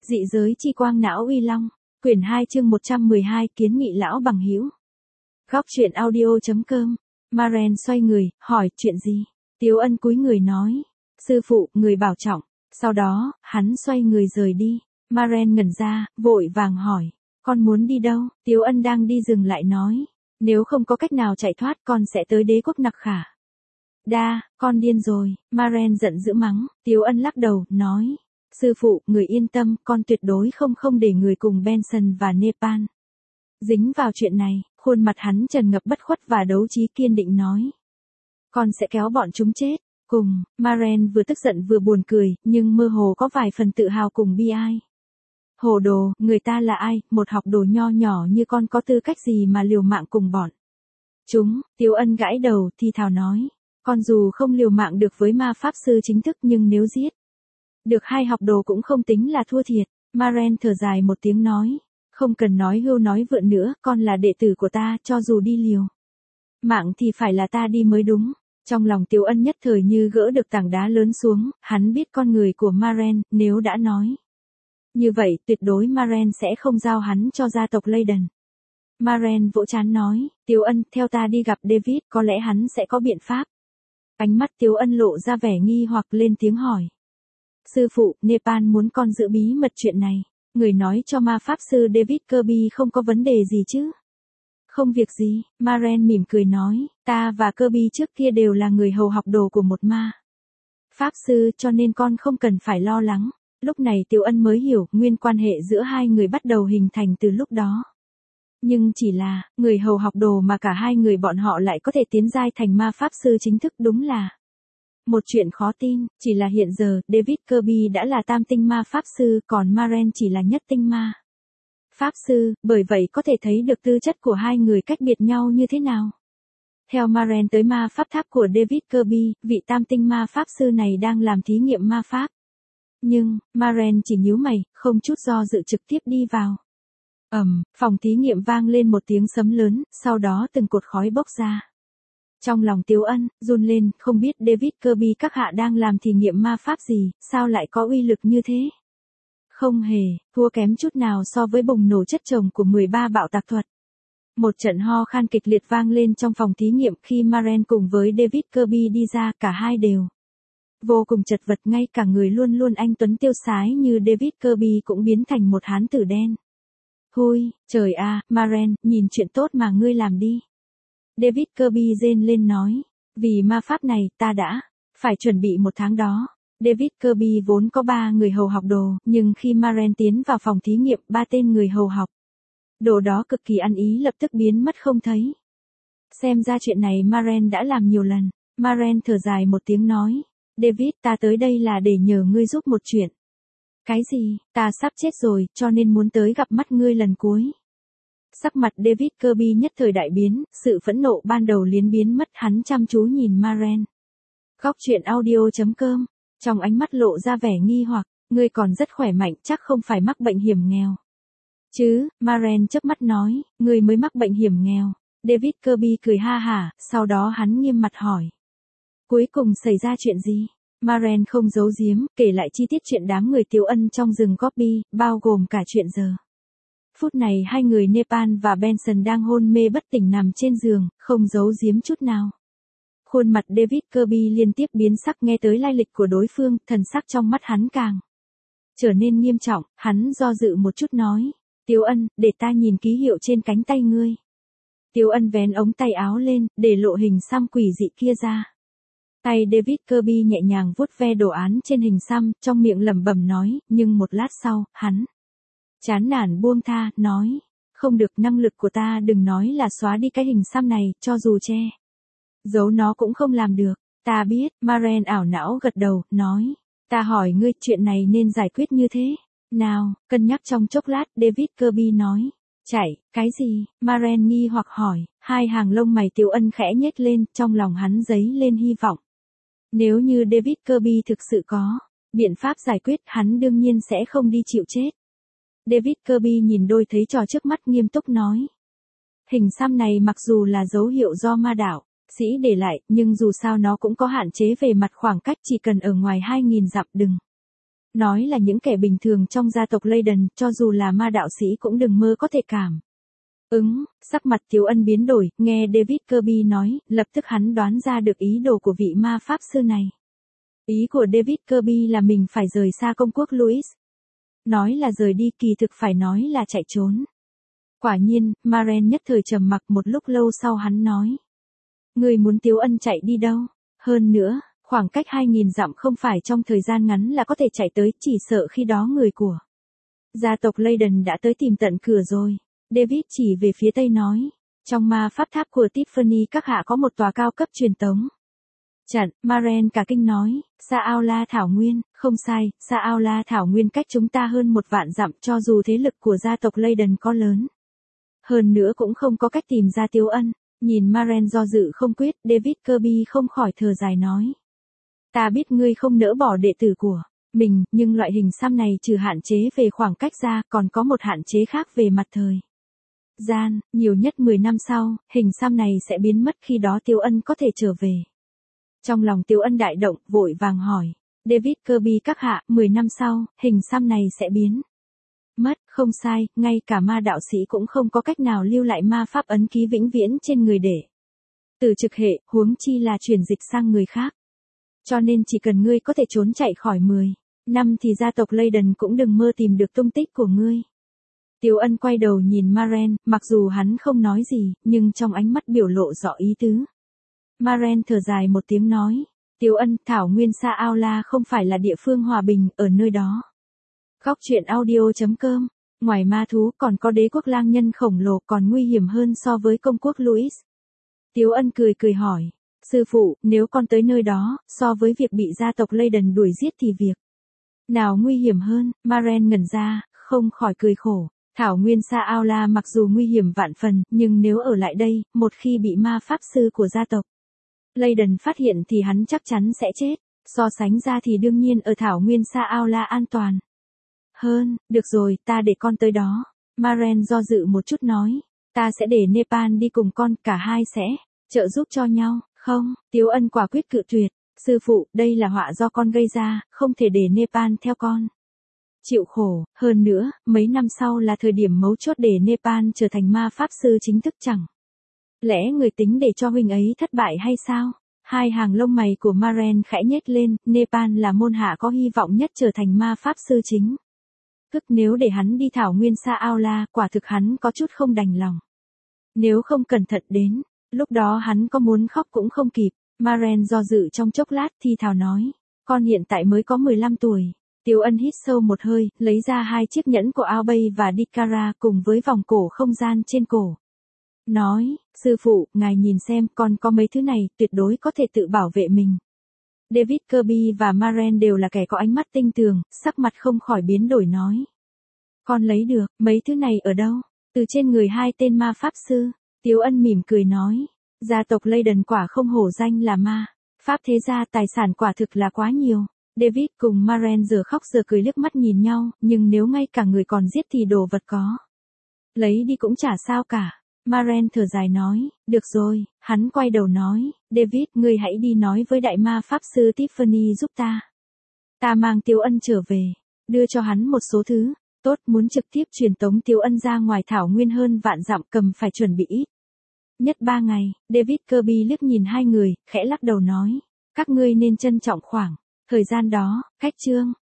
Dị giới chi quang não uy long, quyển 2 chương 112 kiến nghị lão bằng hữu. Góc truyện audio.com. Maren xoay người, hỏi chuyện gì? Tiếu Ân cúi người nói, sư phụ, người bảo trọng. Sau đó, hắn xoay người rời đi. Maren ngẩn ra, vội vàng hỏi, con muốn đi đâu? Tiếu Ân đang đi dừng lại nói, nếu không có cách nào chạy thoát con sẽ tới đế quốc Nặc Khả. Đa, con điên rồi. Maren giận dữ mắng. Tiếu Ân lắc đầu, nói, sư phụ, người yên tâm, con tuyệt đối không để người cùng Benson và Nepal dính vào chuyện này. Khuôn mặt hắn tràn ngập bất khuất và đấu trí kiên định nói, con sẽ kéo bọn chúng chết. Cùng, Maren vừa tức giận vừa buồn cười, nhưng mơ hồ có vài phần tự hào cùng bi ai. Hồ đồ, người ta là ai, một học đồ nho nhỏ như con có tư cách gì mà liều mạng cùng bọn chúng. Tiếu Ân gãi đầu, thì thào nói, con dù không liều mạng được với ma pháp sư chính thức nhưng nếu giết được hai học đồ cũng không tính là thua thiệt. Maren thở dài một tiếng nói, không cần nói hưu nói vượn nữa, con là đệ tử của ta, cho dù đi liều mạng thì phải là ta đi mới đúng. Trong lòng Tiếu Ân nhất thời như gỡ được tảng đá lớn xuống, hắn biết con người của Maren, nếu đã nói như vậy, tuyệt đối Maren sẽ không giao hắn cho gia tộc Leyden. Maren vỗ trán nói, Tiếu Ân, theo ta đi gặp David, có lẽ hắn sẽ có biện pháp. Ánh mắt Tiếu Ân lộ ra vẻ nghi hoặc, lên tiếng hỏi, sư phụ, Nepal muốn con giữ bí mật chuyện này. Người nói cho ma pháp sư David Kirby không có vấn đề gì chứ? Không việc gì. Maren mỉm cười nói, ta và Kirby trước kia đều là người hầu học đồ của một ma pháp sư, cho nên con không cần phải lo lắng. Lúc này Tiếu Ân mới hiểu, nguyên quan hệ giữa hai người bắt đầu hình thành từ lúc đó. Nhưng chỉ là, người hầu học đồ mà cả hai người bọn họ lại có thể tiến giai thành ma pháp sư chính thức, đúng là một chuyện khó tin. Chỉ là hiện giờ, David Kirby đã là tam tinh ma pháp sư, còn Maren chỉ là nhất tinh ma pháp sư, bởi vậy có thể thấy được tư chất của hai người cách biệt nhau như thế nào. Theo Maren tới ma pháp tháp của David Kirby, vị tam tinh ma pháp sư này đang làm thí nghiệm ma pháp. Nhưng, Maren chỉ nhíu mày, không chút do dự trực tiếp đi vào. Phòng thí nghiệm vang lên một tiếng sấm lớn, sau đó từng cột khói bốc ra. Trong lòng Tiếu Ân run lên, không biết David Kirby các hạ đang làm thí nghiệm ma pháp gì, sao lại có uy lực như thế? Không hề, thua kém chút nào so với bùng nổ chất chồng của 13 bạo tạc thuật. Một trận ho khan kịch liệt vang lên trong phòng thí nghiệm khi Maren cùng với David Kirby đi ra, cả hai đều vô cùng chật vật, ngay cả người luôn luôn anh tuấn tiêu sái như David Kirby cũng biến thành một hán tử đen. Hôi, trời à, Maren, nhìn chuyện tốt mà ngươi làm đi. David Kirby rên lên nói, vì ma pháp này, ta đã phải chuẩn bị một tháng đó. David Kirby vốn có 3 người hầu học đồ, nhưng khi Maren tiến vào phòng thí nghiệm, 3 tên người hầu học đồ đó cực kỳ ăn ý lập tức biến mất không thấy. Xem ra chuyện này Maren đã làm nhiều lần. Maren thở dài một tiếng nói, David, ta tới đây là để nhờ ngươi giúp một chuyện. Cái gì? Ta sắp chết rồi, cho nên muốn tới gặp mắt ngươi lần cuối. Sắc mặt David Kirby nhất thời đại biến, sự phẫn nộ ban đầu liền biến mất, hắn chăm chú nhìn Maren. Góc truyện audio.com. Trong ánh mắt lộ ra vẻ nghi hoặc, ngươi còn rất khỏe mạnh, chắc không phải mắc bệnh hiểm nghèo chứ? Maren chớp mắt nói, ngươi mới mắc bệnh hiểm nghèo. David Kirby cười ha hả, sau đó hắn nghiêm mặt hỏi, cuối cùng xảy ra chuyện gì? Maren không giấu giếm, kể lại chi tiết chuyện đám người Tiếu Ân trong rừng Gobi, bao gồm cả chuyện giờ phút này hai người Nepal và Benson đang hôn mê bất tỉnh nằm trên giường, không giấu giếm chút nào. Khuôn mặt David Kirby liên tiếp biến sắc, nghe tới lai lịch của đối phương, thần sắc trong mắt hắn càng trở nên nghiêm trọng, hắn do dự một chút nói, Tiếu Ân, để ta nhìn ký hiệu trên cánh tay ngươi. Tiếu Ân vén ống tay áo lên, để lộ hình xăm quỷ dị kia ra. Tay David Kirby nhẹ nhàng vuốt ve đồ án trên hình xăm, trong miệng lẩm bẩm nói, nhưng một lát sau, hắn chán nản buông tha, nói, không được, năng lực của ta đừng nói là xóa đi cái hình xăm này, cho dù che giấu nó cũng không làm được. Ta biết. Maren ảo não gật đầu, nói, ta hỏi ngươi, chuyện này nên giải quyết như thế nào? Cân nhắc trong chốc lát, David Kirby nói, chạy, cái gì? Maren nghi hoặc hỏi, hai hàng lông mày Tiếu Ân khẽ nhếch lên, trong lòng hắn dấy lên hy vọng. Nếu như David Kirby thực sự có biện pháp giải quyết, hắn đương nhiên sẽ không đi chịu chết. David Kirby nhìn đôi thấy trò trước mắt, nghiêm túc nói, hình xăm này mặc dù là dấu hiệu do ma đạo sĩ để lại, nhưng dù sao nó cũng có hạn chế về mặt khoảng cách, chỉ cần ở ngoài 2.000 dặm đừng Nói là những kẻ bình thường trong gia tộc Leyden, cho dù là ma đạo sĩ cũng đừng mơ có thể cảm. Sắc mặt Tiếu Ân biến đổi, nghe David Kirby nói, lập tức hắn đoán ra được ý đồ của vị ma pháp sư này. Ý của David Kirby là mình phải rời xa công quốc Louis. Nói là rời đi, kỳ thực phải nói là chạy trốn. Quả nhiên, Maren nhất thời trầm mặc, một lúc lâu sau hắn nói. Người muốn Tiếu Ân chạy đi đâu? Hơn nữa, khoảng cách 2.000 dặm không phải trong thời gian ngắn là có thể chạy tới, chỉ sợ khi đó người của gia tộc Leyden đã tới tìm tận cửa rồi. David chỉ về phía tây nói. Trong ma pháp tháp của Tiffany các hạ có một tòa cao cấp truyền tống trận. Maren cả kinh nói. Sa Aula Thảo Nguyên, không sai, Sa Aula Thảo Nguyên cách chúng ta hơn 1 vạn dặm, cho dù thế lực của gia tộc Leyden có lớn hơn nữa cũng không có cách tìm ra Tiếu Ân. Nhìn Maren do dự không quyết, David Kirby không khỏi thở dài nói. Ta biết ngươi không nỡ bỏ đệ tử của mình, nhưng loại hình xăm này trừ hạn chế về khoảng cách ra, còn có một hạn chế khác về mặt thời gian, nhiều nhất 10 năm sau, hình xăm này sẽ biến mất, khi đó Tiếu Ân có thể trở về. Trong lòng Tiếu Ân đại động, vội vàng hỏi. David Kirby các hạ, 10 năm sau, hình xăm này sẽ biến mất, không sai, ngay cả ma đạo sĩ cũng không có cách nào lưu lại ma pháp ấn ký vĩnh viễn trên người để từ trực hệ, huống chi là chuyển dịch sang người khác. Cho nên chỉ cần ngươi có thể trốn chạy khỏi 10 năm thì gia tộc Leyden cũng đừng mơ tìm được tung tích của ngươi. Tiếu Ân quay đầu nhìn Maren, mặc dù hắn không nói gì, nhưng trong ánh mắt biểu lộ rõ ý tứ. Maren thở dài một tiếng nói. Tiếu Ân, Thảo Nguyên Sa Aula không phải là địa phương hòa bình, ở nơi đó. Góc truyện audio.com. Ngoài ma thú còn có đế quốc lang nhân khổng lồ, còn nguy hiểm hơn so với công quốc Louis. Tiếu Ân cười cười hỏi. Sư phụ, nếu con tới nơi đó, so với việc bị gia tộc Leyden đuổi giết thì việc nào nguy hiểm hơn? Maren ngẩn ra, không khỏi cười khổ. Thảo Nguyên Sa Aula mặc dù nguy hiểm vạn phần, nhưng nếu ở lại đây, một khi bị ma pháp sư của gia tộc Leyden phát hiện thì hắn chắc chắn sẽ chết. So sánh ra thì đương nhiên ở Thảo Nguyên Sa Aula an toàn hơn. Được rồi, ta để con tới đó. Maren do dự một chút nói. Ta sẽ để Nepal đi cùng con, cả hai sẽ trợ giúp cho nhau. Không, Tiếu Ân quả quyết cự tuyệt. Sư phụ, đây là họa do con gây ra, không thể để Nepal theo con chịu khổ. Hơn nữa, mấy năm sau là thời điểm mấu chốt để Nepal trở thành ma pháp sư chính thức, chẳng lẽ người tính để cho huynh ấy thất bại hay sao? Hai hàng lông mày của Maren khẽ nhếch lên. Nepal là môn hạ có hy vọng nhất trở thành ma pháp sư chính thức, nếu để hắn đi Thảo Nguyên Sa Aula, quả thực hắn có chút không đành lòng. Nếu không cẩn thận đến lúc đó hắn có muốn khóc cũng không kịp. Maren do dự trong chốc lát thì thào nói. Con hiện tại mới có 15 tuổi. Tiếu Ân hít sâu một hơi, lấy ra 2 chiếc nhẫn của Albay và Dikara cùng với vòng cổ không gian trên cổ. Nói, sư phụ, ngài nhìn xem, con có mấy thứ này, tuyệt đối có thể tự bảo vệ mình. David Kirby và Maren đều là kẻ có ánh mắt tinh tường, sắc mặt không khỏi biến đổi nói. Con lấy được, mấy thứ này ở đâu? Từ trên người 2 tên ma pháp sư. Tiếu Ân mỉm cười nói. Gia tộc Leyden quả không hổ danh là ma pháp thế gia, tài sản quả thực là quá nhiều. David cùng Maren giờ khóc giờ cười liếc mắt nhìn nhau, nhưng nếu ngay cả người còn giết thì đồ vật có lấy đi cũng chả sao cả. Maren thở dài nói. Được rồi, hắn quay đầu nói. David, ngươi hãy đi nói với đại ma pháp sư Tiffany giúp ta. Ta mang Tiếu Ân trở về, đưa cho hắn một số thứ. Tốt, muốn trực tiếp truyền tống Tiếu Ân ra ngoài Thảo Nguyên hơn vạn dặm, cầm phải chuẩn bị ít nhất 3 ngày. David Kirby liếc nhìn hai người, khẽ lắc đầu nói. Các ngươi nên trân trọng khoảng thời gian đó. Cách chương